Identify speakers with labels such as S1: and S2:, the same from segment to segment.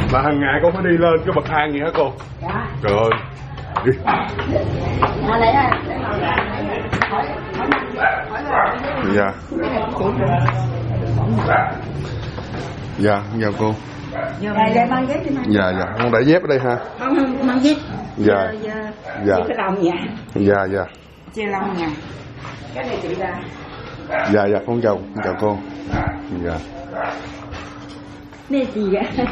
S1: Mà hàng ngày con phải đi lên cái bậc thang gì hả cô?
S2: Dạ.
S1: Trời ơi. Dạ. Dạ, chào cô.
S2: Dạ, mang dép đi mang.
S1: Dạ, dạ, con để dép ở đây ha.
S2: Không, mang dép.
S1: Dạ. Dạ.
S2: Chia cái lông nha.
S1: Dạ, dạ.
S2: Chia lông nha. Cái này chị ra.
S1: Dạ, dạ, con chào cô. Dạ.
S2: Này gì vậy?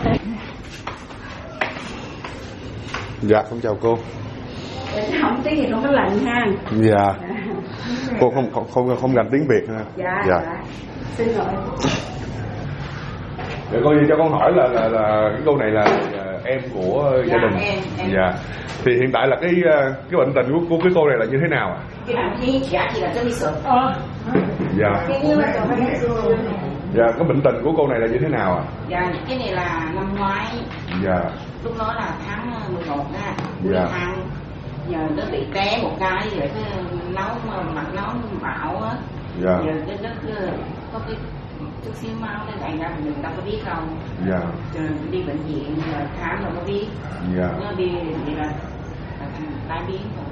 S1: Dạ, con chào cô.
S2: Không tiếng gì không có lạnh ha.
S1: Dạ. Cô không gành tiếng Việt ha.
S2: Dạ.
S1: Dạ.
S2: Xin lỗi.
S1: Để coi như cho con hỏi là cái cô này là em của gia đình.
S2: Em.
S1: Dạ. Thì hiện tại là cái bệnh tình của cái cô này là như thế nào ạ?
S2: Cái này đi dạ thì là cho đi sửa.
S1: Dạ. Dạ, cái bệnh tình của cô này là như thế nào ạ?
S2: Dạ, cái này là năm ngoái.
S1: Dạ.
S2: Lúc đó là tháng 11 á.
S1: Dạ.
S2: Tháng giờ nó bị té một cái rồi cái mặt nó bạo á.
S1: Dạ.
S2: Giờ cái nó có cái chút xíu máu nó chạy ra mình đâu có biết không.
S1: Dạ.
S2: Rồi đi bệnh viện rồi khám rồi mới biết.
S1: Dạ.
S2: Nó đi vậy là tai biến rồi.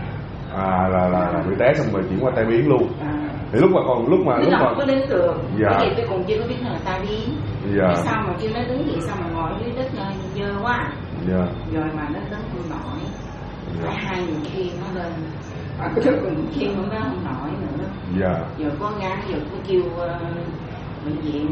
S1: Là bị té xong rồi chuyển qua tai biến luôn. Thì lúc mà
S2: không có đến được.
S1: Dạ.
S2: Cái gì tôi còn chưa có biết là tai biến.
S1: Dạ.
S2: Sao mà kêu nó đứng vậy sao mà ngồi dưới đất dơ quá.
S1: Dạ.
S2: Rồi mà nó đứng không nổi.
S1: Dạ.
S2: Phải 2 người khiêng nó lên. Cuối cùng khiêng nó không nổi nữa.
S1: Dạ.
S2: Giờ có ngán giờ có kêu bệnh viện.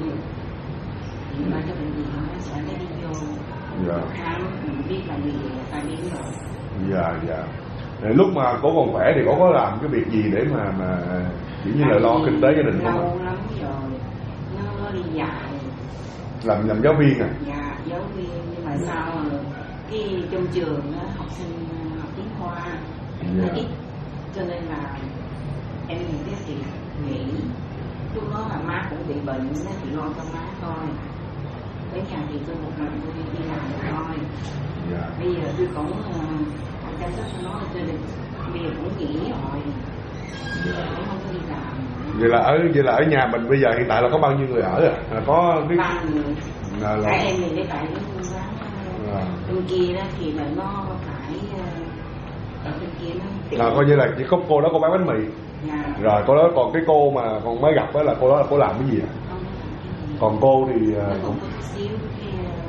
S2: Nhưng mà cho bệnh viện nó sẽ lấy đi vô.
S1: Dạ.
S2: Khám mình biết là gì là tai biến rồi.
S1: Dạ, dạ. Lúc mà cô còn khỏe thì cô có làm cái việc gì để mà kiểu như là lo kinh tế gia đình không ạ?
S2: Lâu lắm rồi nó đi dạy.
S1: Làm giáo viên à?
S2: Dạ, giáo viên nhưng mà sao cái trong trường đó, học sinh học tiếng Hoa nó ít cho nên là em nhìn cái thì nghĩ lúc đó là má cũng bị bệnh nó chỉ lo cho má thôi. Tới nhà thì tôi một mình tôi đi làm thôi.
S1: Dạ.
S2: Bây giờ tôi cũng chăm sóc cho nó cho nên bây giờ cũng nghỉ rồi.
S1: Dạ.
S2: Cũng không có đi làm.
S1: Vậy là ở nhà mình bây giờ hiện tại là có bao nhiêu người ở à? Có biết
S2: 3 người.
S1: là
S2: Em thì để tại quán bên kia đó thì là nó phải ở bên kia nó
S1: coi như là chỉ có cô đó cô bán bánh mì.
S2: Dạ.
S1: Rồi cô đó còn cái cô mà còn mới gặp đó là cô đó là cô làm cái gì ạ? Còn cô thì
S2: nó còn có chút xíu cái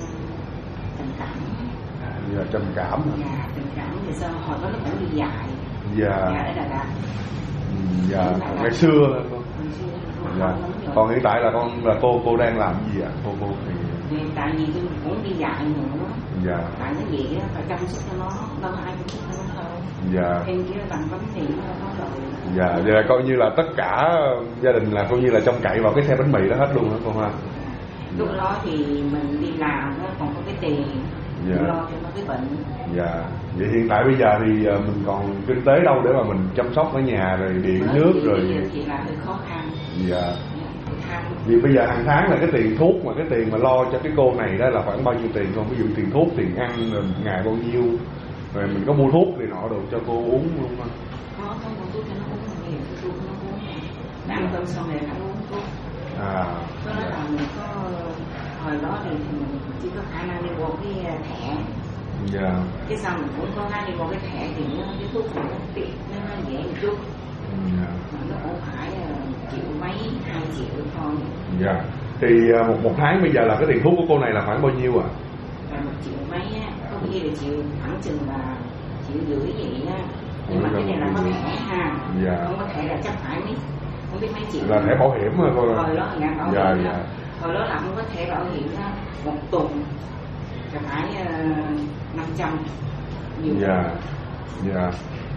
S2: tình cảm.
S1: Dạ, trầm cảm.
S2: Dạ, tình cảm thì sao hồi đó nó cũng đi dạy.
S1: Dạ.
S2: Dạ ở Đà Lạt.
S1: Dạ, ngày xưa. Dạ. Còn hiện tại là cô đang làm gì ạ? Cô thì
S2: tại vì tôi cũng đi dạy nữa.
S1: Dạ.
S2: Tại nó vậy phải chăm sóc cho nó, đâu ai cũng sóc cho nó thôi.
S1: Dạ.
S2: Em kia bằng bánh mì nó có rồi.
S1: Dạ, vậy là coi như là tất cả gia đình là coi như là trông cậy vào cái xe bánh mì đó hết luôn hả cô ha?
S2: Lúc đó thì mình đi làm nó còn có cái tiền.
S1: Dạ.
S2: Lo cho nó cái bệnh.
S1: Dạ. Vậy hiện tại bây giờ thì mình còn kinh tế đâu để mà mình chăm sóc ở nhà rồi điện nước rồi.
S2: Bây giờ thì là hơi khó khăn.
S1: Dạ. Vì bây giờ hàng tháng là cái tiền thuốc mà cái tiền mà lo cho cái cô này đó là khoảng bao nhiêu tiền không? Ví dụ tiền thuốc, tiền ăn rồi ngày bao nhiêu, rồi mình có mua thuốc thì nọ đồ cho cô uống luôn không?
S2: Có mua thuốc cho nó uống rồi, nhiều thuốc nó uống. Ăn cơm xong rồi nó uống thuốc. Đó là mình có hồi đó thì mình chỉ có khả năng đi mua cái thẻ.
S1: Dạ.
S2: Cái sau mình cũng có khả năng đi mua cái thẻ thì cái thuốc nó tiện nó dễ một chút.
S1: Dạ.
S2: Mà nó cũng phải triệu mấy 2 triệu thôi.
S1: Dạ. Thì một tháng bây giờ là cái tiền thuốc của cô này là khoảng bao nhiêu ạ?
S2: Là 1 triệu mấy á, có khi là khoảng chừng là 1,5 triệu vậy á. Nhưng mà cái này là có thẻ ha.
S1: Dạ.
S2: Không có thẻ là chắc phải không biết mấy triệu.
S1: Là thẻ bảo hiểm hả cô?
S2: Hồi đó là bảo
S1: dạ,
S2: hiểm.
S1: dạ.
S2: Hồi đó là không có thẻ bảo hiểm á, 1 tuần là phải 500. Nhiều.
S1: Dạ. Dạ.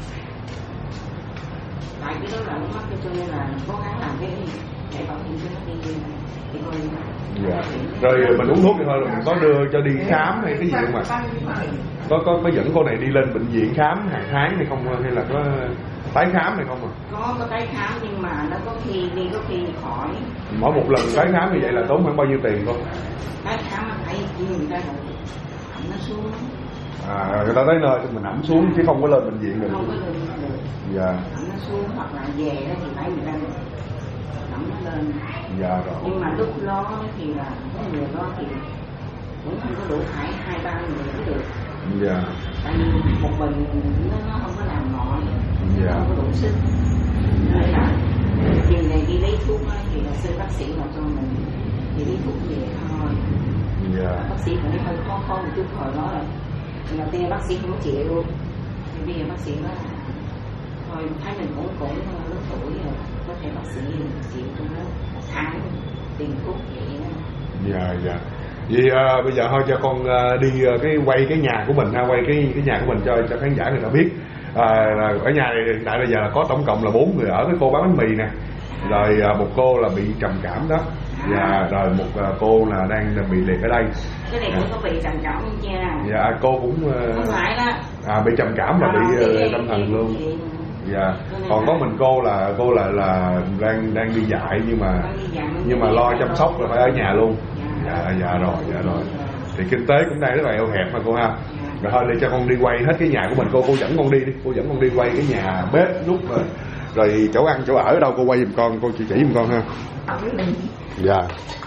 S2: Tại cái đó là nó mắc cho nên là cố gắng làm cái thẻ bảo hiểm cho nó đi coi.
S1: Dạ. Rồi mình uống thuốc thì thôi là mình có đưa cho đi khám hay cái gì không ạ? Có dẫn cô này đi lên bệnh viện khám hàng tháng hay không, hay là có tái khám hay không ạ?
S2: Có tái khám nhưng mà nó có khi đi có khi khỏi.
S1: Mỗi một lần tái khám như vậy là tốn khoảng bao nhiêu tiền không?
S2: Tái khám là phải kêu người ta ẩm nó xuống.
S1: Người ta tới nơi thì mình ẩm xuống chứ không có lên bệnh viện được.
S2: Không có lên được.
S1: Dạ.
S2: Ẩm nó xuống hoặc là về đó thì phải người ta ẩm nó lên.
S1: Dạ rồi.
S2: Nhưng mà lúc đó thì là có người đó thì cũng không có đủ, phải 2-3 người mới được.
S1: Dạ.
S2: Tại vì một mình nó không có làm nổi,
S1: Dạ.
S2: không có đủ sức. Nên là chừng này đi lấy thuốc á, thì là sư bác sĩ mà cho mình đi lấy thuốc về thôi.
S1: Dạ.
S2: Bác sĩ cũng hơi khó một chút, hồi đó là đầu tiên bác sĩ không chịu, thì bây giờ bác sĩ nói là thôi thấy mình cũng lớn tuổi rồi, có thể bác sĩ chịu cho nó một tháng tiền thuốc vậy đó.
S1: Dạ dạ. Vậy bây giờ thôi cho con đi cái quay cái nhà của mình ha, quay cái nhà của mình cho khán giả người ta biết. Là ở nhà này hiện tại bây giờ là có tổng cộng là 4 người ở, cái cô bán bánh mì nè, rồi một cô là bị trầm cảm đó, và rồi một cô là đang bị liệt ở đây.
S2: Cái này cũng có bị trầm cảm không nha?
S1: Dạ cô cũng
S2: không phải đó.
S1: Bị trầm cảm và bị tâm thần luôn. Dạ. Còn có mình cô là đang đi dạy nhưng mà lo chăm sóc là phải ở nhà luôn. Dạ rồi. Thì kinh tế cũng đang rất là eo hẹp mà cô ha. Rồi thôi để cho con đi quay hết cái nhà của mình, cô dẫn con đi, cô dẫn con đi quay cái nhà bếp nút rồi chỗ ăn chỗ ở đâu cô quay giùm con, cô chỉ giùm con ha. Dạ.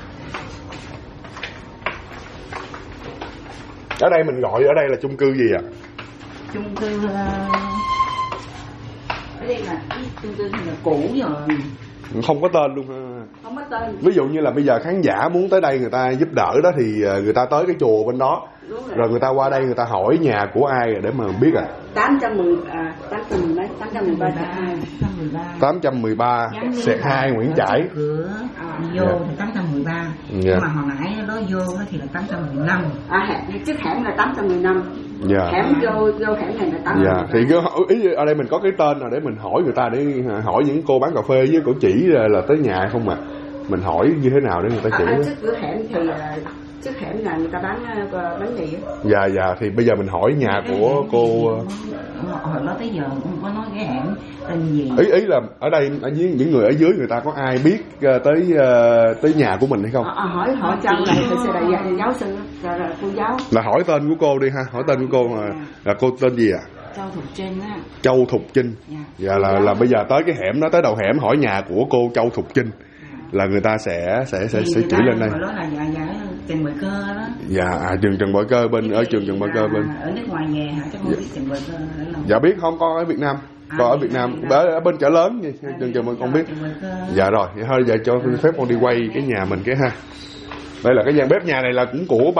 S1: Ở đây mình gọi ở đây là chung cư gì ạ?
S2: Chung cư ở đây là cái chung cư là cũ rồi.
S1: Không có tên luôn ha.
S2: Không có tên.
S1: Ví dụ như là bây giờ khán giả muốn tới đây người ta giúp đỡ đó thì người ta tới cái chùa bên đó. Rồi người ta qua đây người ta hỏi nhà của ai để mà biết à? 813 /2 Nguyễn Trãi.
S2: Cửa vô thì 813. Nhưng mà hồi nãy đó vô thì là 815. Trước hẻm là 815.
S1: Dạ.
S2: Hẻm vô hẻm này là 815.
S1: Dạ. Thì ý ở đây mình có cái tên nào để mình hỏi người ta, để hỏi những cô bán cà phê với cổ chỉ là tới nhà không mà. Mình hỏi như thế nào để người ta chỉ.
S2: Trước cửa hẻm thì trước hẻm là người ta bán bánh mì.
S1: Dạ thì bây giờ mình hỏi nhà của cô.
S2: Hồi đó tới giờ không có nói cái hẻm tên gì.
S1: Ý là ở đây ở dưới những người ở dưới người ta có ai biết tới nhà của mình hay không?
S2: Hỏi họ trong này thì sẽ là giáo sư, là cô giáo.
S1: Là hỏi tên của cô đi ha, hỏi tên của cô là cô tên gì ạ?
S2: Châu Thục Trinh á.
S1: Châu Thục Trinh. Dạ là bây giờ tới cái hẻm đó, tới đầu hẻm hỏi nhà của cô Châu Thục Trinh. Là người ta sẽ chỉ lên đây.
S2: Đó là Trần Bội Cơ đó.
S1: Dạ, trường Trần Bội Cơ bên ở trường Trần Bội Cơ bên.
S2: Ở nước ngoài về hả? Chắc không biết Trần Bội Cơ ở đâu.
S1: Dạ biết không, con ở Việt Nam. Con ở Việt Nam, ở bên chợ lớn gì, trường Trần Bội con biết. Dạ rồi, vậy thôi giờ cho phép con đi quay cái nhà mình cái ha. Đây là cái gian bếp, nhà này là cũng của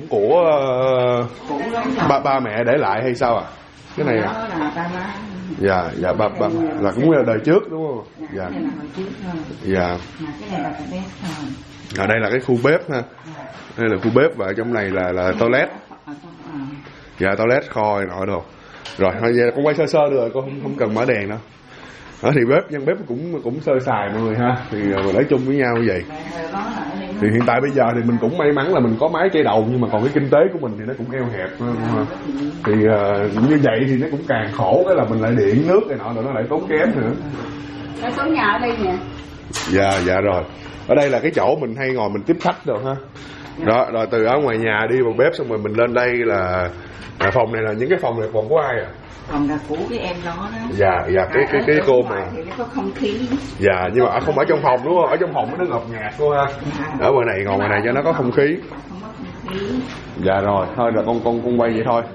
S1: ba mẹ để lại hay sao ạ? Cái này à? Dạ ba là cũng là đời trước đúng không? Dạ. Dạ. Ở đây là cái khu bếp ha. Đây là khu bếp và trong này là toilet. Dạ toilet kho nọ đồ. Rồi thôi giờ con quay sơ được rồi, con không cần mở đèn đâu. Thì gian bếp cũng sơ sài mọi người ha. Thì mình ở chung với nhau như vậy. Thì hiện tại bây giờ thì mình cũng may mắn là mình có mái che đầu, nhưng mà còn cái kinh tế của mình thì nó cũng eo hẹp. Thì như vậy thì nó cũng càng khổ, cái là mình lại điện nước cái nọ rồi nó lại tốn kém nữa.
S2: Nó sống nhà ở đây nè.
S1: Dạ rồi. Ở đây là cái chỗ mình hay ngồi mình tiếp khách rồi ha. Đó, rồi từ ở ngoài nhà đi vào bếp xong rồi mình lên đây là phòng này là những cái phòng này phòng của ai à?
S2: Phòng là của cái em đó đó.
S1: Dạ cái cô mà.
S2: Thì nó có không khí.
S1: Dạ nhưng mà không ở trong phòng đúng không? Ở trong phòng nó ngột ngạt cô ha. Ở ngoài này ngồi ngoài này cho nó có không khí.
S2: Không có không khí.
S1: Dạ rồi, thôi là con quay vậy thôi.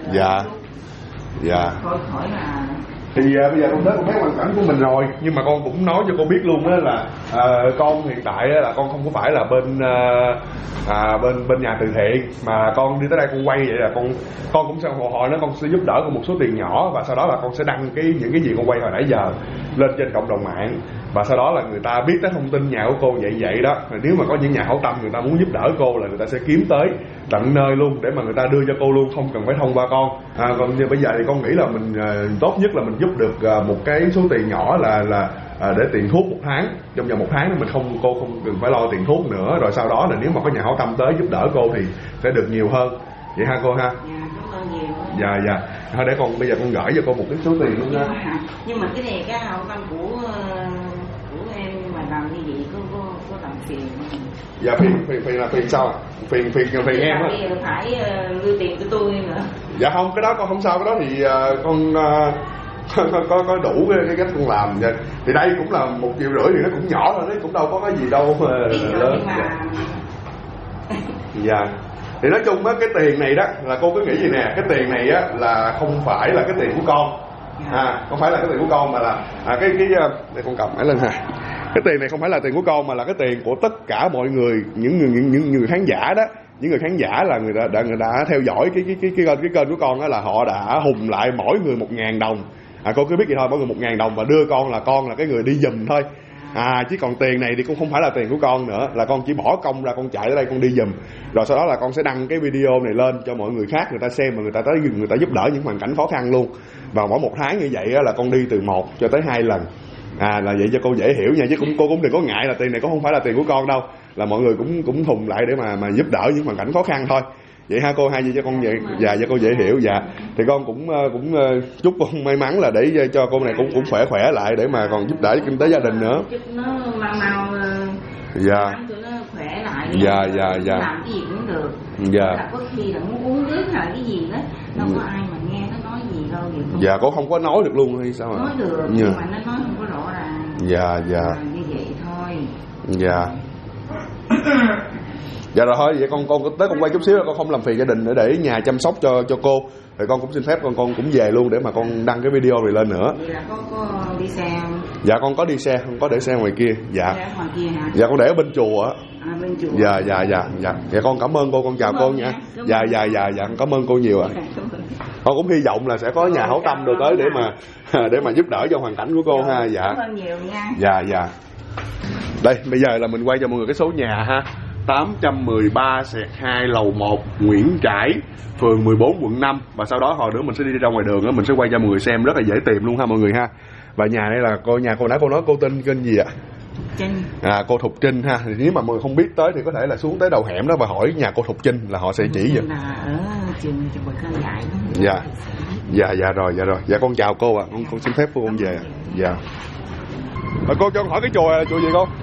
S1: Dạ.
S2: Khỏi là. Thì
S1: bây giờ con thấy hoàn cảnh của mình rồi, nhưng mà con cũng nói cho cô biết luôn đó là con hiện tại là con không có phải là bên nhà từ thiện, mà con đi tới đây con quay vậy là con cũng sẽ hồi đó con sẽ giúp đỡ con một số tiền nhỏ, và sau đó là con sẽ đăng những cái gì con quay hồi nãy giờ lên trên cộng đồng mạng, và sau đó là người ta biết tới thông tin nhà của cô vậy đó. Nếu mà có những nhà hảo tâm người ta muốn giúp đỡ cô là người ta sẽ kiếm tới tận nơi luôn để mà người ta đưa cho cô luôn, không cần phải thông qua con. Còn như bây giờ thì con nghĩ là mình tốt nhất là mình giúp được một cái số tiền nhỏ là để tiền thuốc một tháng, trong vòng một tháng cô không cần phải lo tiền thuốc nữa, rồi sau đó là nếu mà có nhà hảo tâm tới giúp đỡ cô thì sẽ được nhiều hơn, vậy ha cô ha. Dạ thôi để con bây giờ con gửi cho cô một cái số tiền luôn nha.
S2: Nhưng mà cái này cái hảo tâm của em mà làm như vậy có làm phiền không?
S1: Dạ phiền sao ạ? Phiền em á.
S2: Phải đưa tiền cho tôi nữa.
S1: Dạ không, cái đó con không sao, cái đó thì con có đủ cái cách con làm vậy. Thì đây cũng là 1,5 triệu thì nó cũng nhỏ thôi, nó cũng đâu có cái gì đâu mà lớn.
S2: Nhưng mà...
S1: Dạ. Thì nói chung á, cái tiền này đó là cô cứ nghĩ gì nè, cái tiền này á là không phải là cái tiền của con, không phải là cái tiền của con mà là để con cầm máy lên ha. Cái tiền này không phải là tiền của con mà là cái tiền của tất cả mọi người, những người khán giả đó. Những người khán giả là người đã theo dõi cái kênh của con đó, là họ đã hùng lại mỗi người 1.000 đồng. Cô cứ biết gì thôi, mỗi người 1.000 đồng và đưa con là cái người đi giùm thôi. Chứ còn tiền này thì cũng không phải là tiền của con nữa, là con chỉ bỏ công ra con chạy tới đây con đi giùm, rồi sau đó là con sẽ đăng cái video này lên cho mọi người khác người ta xem và người ta giúp đỡ những hoàn cảnh khó khăn luôn. Và mỗi một tháng như vậy là con đi từ 1 cho tới 2 lần. Là vậy cho cô dễ hiểu nha, chứ cô cũng đừng có ngại là tiền này cũng không phải là tiền của con đâu, là mọi người cũng thùng lại để mà giúp đỡ những hoàn cảnh khó khăn thôi. Vậy ha cô, hai gì cho con vậy, dạ cho cô dễ hiểu. Dạ thì con cũng chúc con may mắn là để cho cô này cũng khỏe lại để mà còn giúp đỡ kinh tế gia đình nữa.
S2: Chúc nó mau
S1: dạ
S2: tụi nó khỏe lại.
S1: Dạ
S2: làm cái gì cũng được.
S1: Dạ.
S2: Là có khi là muốn uống nước hay cái gì đó, đâu có ai mà nghe nó nói gì đâu.
S1: Dạ cô không có nói được luôn hay sao ạ?
S2: Nói được nhưng mà nó nói không có rõ ràng.
S1: Dạ
S2: như vậy thôi.
S1: Dạ. Dạ rồi thôi, vậy con tới con quay chút xíu, con không làm phiền gia đình nữa để nhà chăm sóc cho cô. Rồi con cũng xin phép con cũng về luôn để mà con đăng cái video này lên nữa.
S2: Vậy là có đi xe không?
S1: Dạ con có đi xe, không có để xe ngoài kia. Dạ.
S2: Ngoài kia hả?
S1: Dạ con để ở bên chùa á.
S2: Bên chùa.
S1: Dạ. Dạ con cảm ơn cô, con chào cô nha. Dạ con cảm ơn cô nhiều ạ. Con cũng hy vọng là sẽ có nhà hảo tâm rồi tới để mà giúp đỡ cho hoàn cảnh của cô ha. Dạ.
S2: Cảm ơn nhiều nha.
S1: Dạ. Đây, bây giờ là mình quay cho mọi người cái số nhà ha. 813/2 lầu 1 Nguyễn Trãi, phường 14 quận 5. Và sau đó hồi nữa mình sẽ đi ra ngoài đường đó, mình sẽ quay cho mọi người xem, rất là dễ tìm luôn ha mọi người ha. Và nhà đây là nhà cô nãy cô nói cô tên kênh gì ạ?
S2: Trinh.
S1: Cô Thục Trinh ha. Thì nếu mà mọi người không biết tới thì có thể là xuống tới đầu hẻm đó và hỏi nhà cô Thục Trinh là họ sẽ chỉ giùm.
S2: Là ở trường Bậc Cơ Dạy
S1: đó. Dạ rồi. Dạ con chào cô ạ. Con xin phép cô con về. Dạ. Rồi cô cho con hỏi cái chùa là chùa gì cô?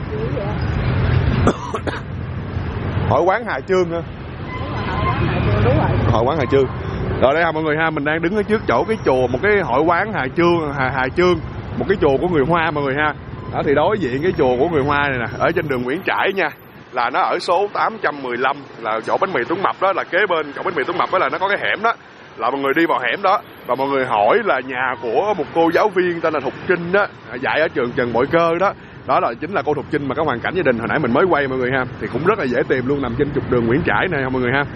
S1: Hội quán Hà Chương hả?
S3: Đúng rồi.
S1: Hội quán Hà Chương. Rồi đây ha mọi người ha, mình đang đứng ở trước chỗ cái chùa, một cái hội quán Hà Chương, một cái chùa của người Hoa mọi người ha. Đó thì đối diện cái chùa của người Hoa này nè, ở trên đường Nguyễn Trãi nha, là nó ở số 815, là chỗ bánh mì Tuấn Mập đó, là kế bên chỗ bánh mì Tuấn Mập đó là nó có cái hẻm đó. Là mọi người đi vào hẻm đó và mọi người hỏi là nhà của một cô giáo viên tên là Thục Trinh đó, dạy ở trường Trần Bội Cơ đó. Đó là chính là cô Thục Trinh mà có hoàn cảnh gia đình hồi nãy mình mới quay mọi người ha. Thì cũng rất là dễ tìm luôn, nằm trên trục đường Nguyễn Trãi này mọi người ha.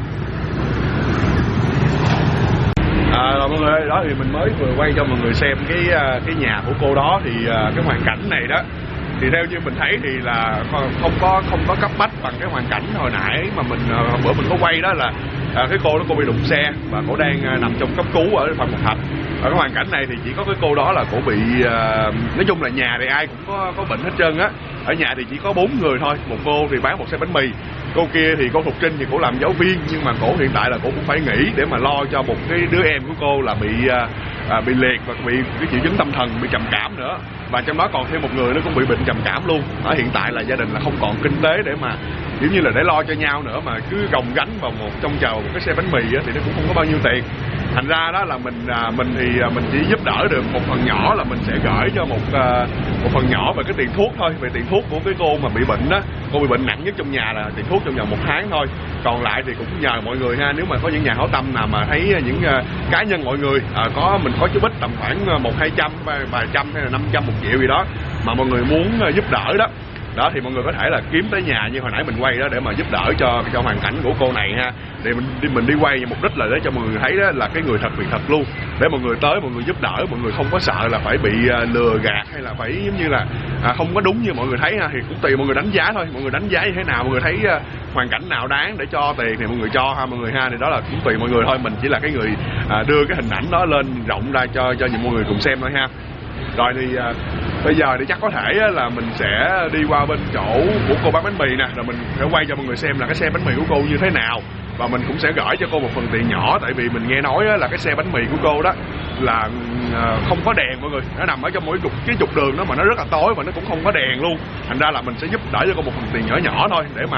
S1: Rồi mọi người, đó thì mình mới vừa quay cho mọi người xem cái nhà của cô đó. Thì cái hoàn cảnh này đó thì theo như mình thấy thì là không có cấp bách bằng cái hoàn cảnh hồi nãy mà bữa mình có quay đó, là cái cô đó cô bị đụng xe và cô đang nằm trong cấp cứu ở Phạm Ngọc Thạch. Ở cái hoàn cảnh này thì chỉ có cái cô đó là cô bị nói chung là nhà thì ai cũng có bệnh hết trơn á. Ở nhà thì chỉ có 4 người thôi, một cô thì bán một xe bánh mì, cô kia thì cô Thục Trinh thì cô làm giáo viên, nhưng mà cổ hiện tại là cổ cũng phải nghỉ để mà lo cho một cái đứa em của cô là bị liệt và bị cái triệu chứng tâm thần, bị trầm cảm nữa. Và trong đó còn thêm một người nó cũng bị bệnh trầm cảm luôn. Ở hiện tại là gia đình là không còn kinh tế để mà kiểu như là để lo cho nhau nữa, mà cứ gồng gánh vào trông chờ một cái xe bánh mì á, thì nó cũng không có bao nhiêu tiền. Thành ra đó là mình chỉ giúp đỡ được một phần nhỏ, là mình sẽ gửi cho một phần nhỏ về cái tiền thuốc thôi, về tiền thuốc của cái cô mà bị bệnh đó. Cô bị bệnh nặng nhất trong nhà là tiền thuốc trong vòng 1 tháng thôi. Còn lại thì cũng nhờ mọi người ha, nếu mà có những nhà hảo tâm nào mà thấy những cá nhân mọi người mình có chút ít tầm khoảng 100-200, vài trăm hay là 500, 1 triệu gì đó mà mọi người muốn giúp đỡ đó thì mọi người có thể là kiếm tới nhà như hồi nãy mình quay đó để mà giúp đỡ cho hoàn cảnh của cô này ha. Để mình đi quay mục đích là để cho mọi người thấy đó là cái người thật việc thật luôn, để mọi người tới mọi người giúp đỡ, mọi người không có sợ là phải bị lừa gạt hay là phải giống như là không có đúng như mọi người thấy ha. Thì cũng tùy mọi người đánh giá thôi, mọi người đánh giá như thế nào, mọi người thấy hoàn cảnh nào đáng để cho tiền thì mọi người cho ha mọi người ha. Thì đó là cũng tùy mọi người thôi, mình chỉ là cái người đưa cái hình ảnh đó lên rộng ra cho mọi người cùng xem thôi ha. Rồi thì bây giờ thì chắc có thể là mình sẽ đi qua bên chỗ của cô bán bánh mì nè, rồi mình sẽ quay cho mọi người xem là cái xe bánh mì của cô như thế nào. Và mình cũng sẽ gửi cho cô một phần tiền nhỏ, tại vì mình nghe nói là cái xe bánh mì của cô đó là không có đèn mọi người, nó nằm ở trong mỗi trục đường đó mà nó rất là tối và nó cũng không có đèn luôn. Thành ra là mình sẽ giúp đỡ cho cô một phần tiền nhỏ nhỏ thôi để mà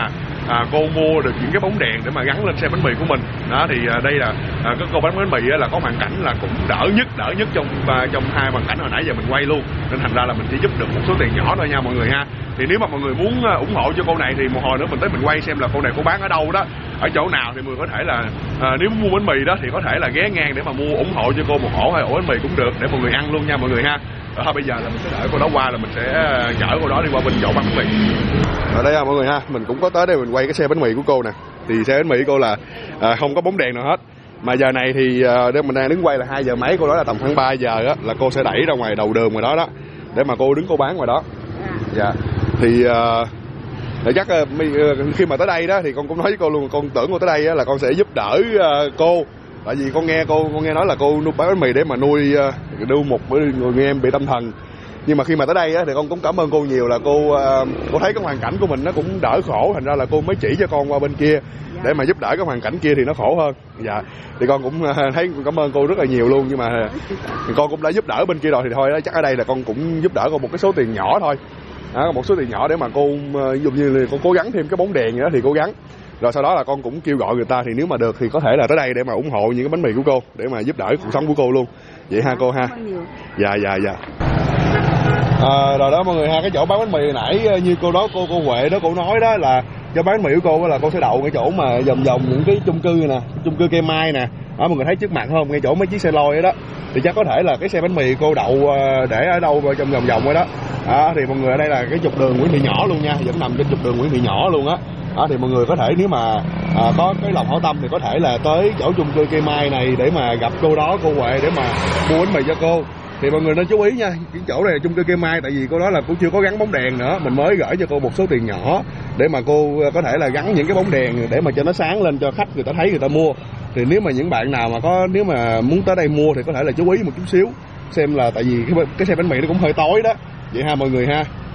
S1: cô mua được những cái bóng đèn để mà gắn lên xe bánh mì của mình. Đó thì đây là cái cô bán bánh mì là có hoàn cảnh là cũng đỡ nhất trong hai hoàn cảnh hồi nãy giờ mình quay luôn, nên thành ra là mình chỉ giúp được một số tiền nhỏ thôi nha mọi người ha. Thì nếu mà mọi người muốn ủng hộ cho cô này thì một hồi nữa mình tới mình quay xem là cô này cô bán ở đâu đó, ở chỗ nào, thì mọi người có thể là nếu muốn mua bánh mì đó thì có thể là ghé ngang để mà mua ủng hộ cho cô một ổ hay ổ bánh mì cũng được để mọi người ăn luôn nha mọi người ha. Thôi bây giờ là mình sẽ đợi cô đó qua là mình sẽ chở cô đó đi qua bên chỗ bán bánh mì. Ở đây mọi người ha, mình cũng có tới đây mình quay cái xe bánh mì của cô nè. Thì xe bánh mì của cô là không có bóng đèn nào hết. Mà giờ này thì mình đang đứng quay là 2 giờ mấy, cô nói là tầm khoảng 3 giờ á là cô sẽ đẩy ra ngoài đầu đường ngoài đó đó để mà cô đứng cô bán ngoài đó. Dạ. Thì chắc khi mà tới đây đó thì con cũng nói với cô luôn, con tưởng cô tới đây á, là con sẽ giúp đỡ cô. Tại vì con nghe nói là cô nuôi bán bánh mì để mà nuôi một người em bị tâm thần. Nhưng mà khi mà tới đây á, thì con cũng cảm ơn cô nhiều, là cô thấy cái hoàn cảnh của mình nó cũng đỡ khổ, thành ra là cô mới chỉ cho con qua bên kia để mà giúp đỡ cái hoàn cảnh kia thì nó khổ hơn. Dạ. Thì con cũng thấy cảm ơn cô rất là nhiều luôn, nhưng mà con cũng đã giúp đỡ bên kia rồi thì thôi đó, chắc ở đây là con cũng giúp đỡ cô một cái số tiền nhỏ thôi. Đó, một số tiền nhỏ để mà cô dùng như là cô cố gắng thêm cái bóng đèn đó thì cố gắng. Rồi sau đó là con cũng kêu gọi người ta thì nếu mà được thì có thể là tới đây để mà ủng hộ những cái bánh mì của cô để mà giúp đỡ cuộc sống của cô luôn. Vậy ha cô ha. Dạ. Rồi đó mọi người ha, cái chỗ bán bánh mì nãy như cô đó cô Huệ đó cô nói đó là cho bán bánh mì của cô là cô sẽ đậu ngay chỗ mà vòng những cái chung cư nè, chung cư Cây Mai nè. Đó mọi người thấy trước mặt không, ngay chỗ mấy chiếc xe lôi đó thì chắc có thể là cái xe bánh mì cô đậu để ở đâu trong vòng đó. Thì mọi người ở đây là cái trục đường Nguyễn Thị Nhỏ luôn nha, vẫn nằm trên trục đường Nguyễn Thị Nhỏ luôn á. Thì mọi người có thể nếu mà có cái lòng hảo tâm thì có thể là tới chỗ chung cư Cây Mai này để mà gặp cô đó, cô Huệ để mà mua bánh mì cho cô. Thì mọi người nên chú ý nha, cái chỗ này là chung cư Cây Mai, tại vì cô đó là cũng chưa có gắn bóng đèn nữa, mình mới gửi cho cô một số tiền nhỏ để mà cô có thể là gắn những cái bóng đèn để mà cho nó sáng lên cho khách người ta thấy người ta mua. Thì nếu mà những bạn nào mà nếu mà muốn tới đây mua thì có thể là chú ý một chút xíu xem là tại vì cái xe bánh mì nó cũng hơi tối đó. Vậy ha mọi người ha.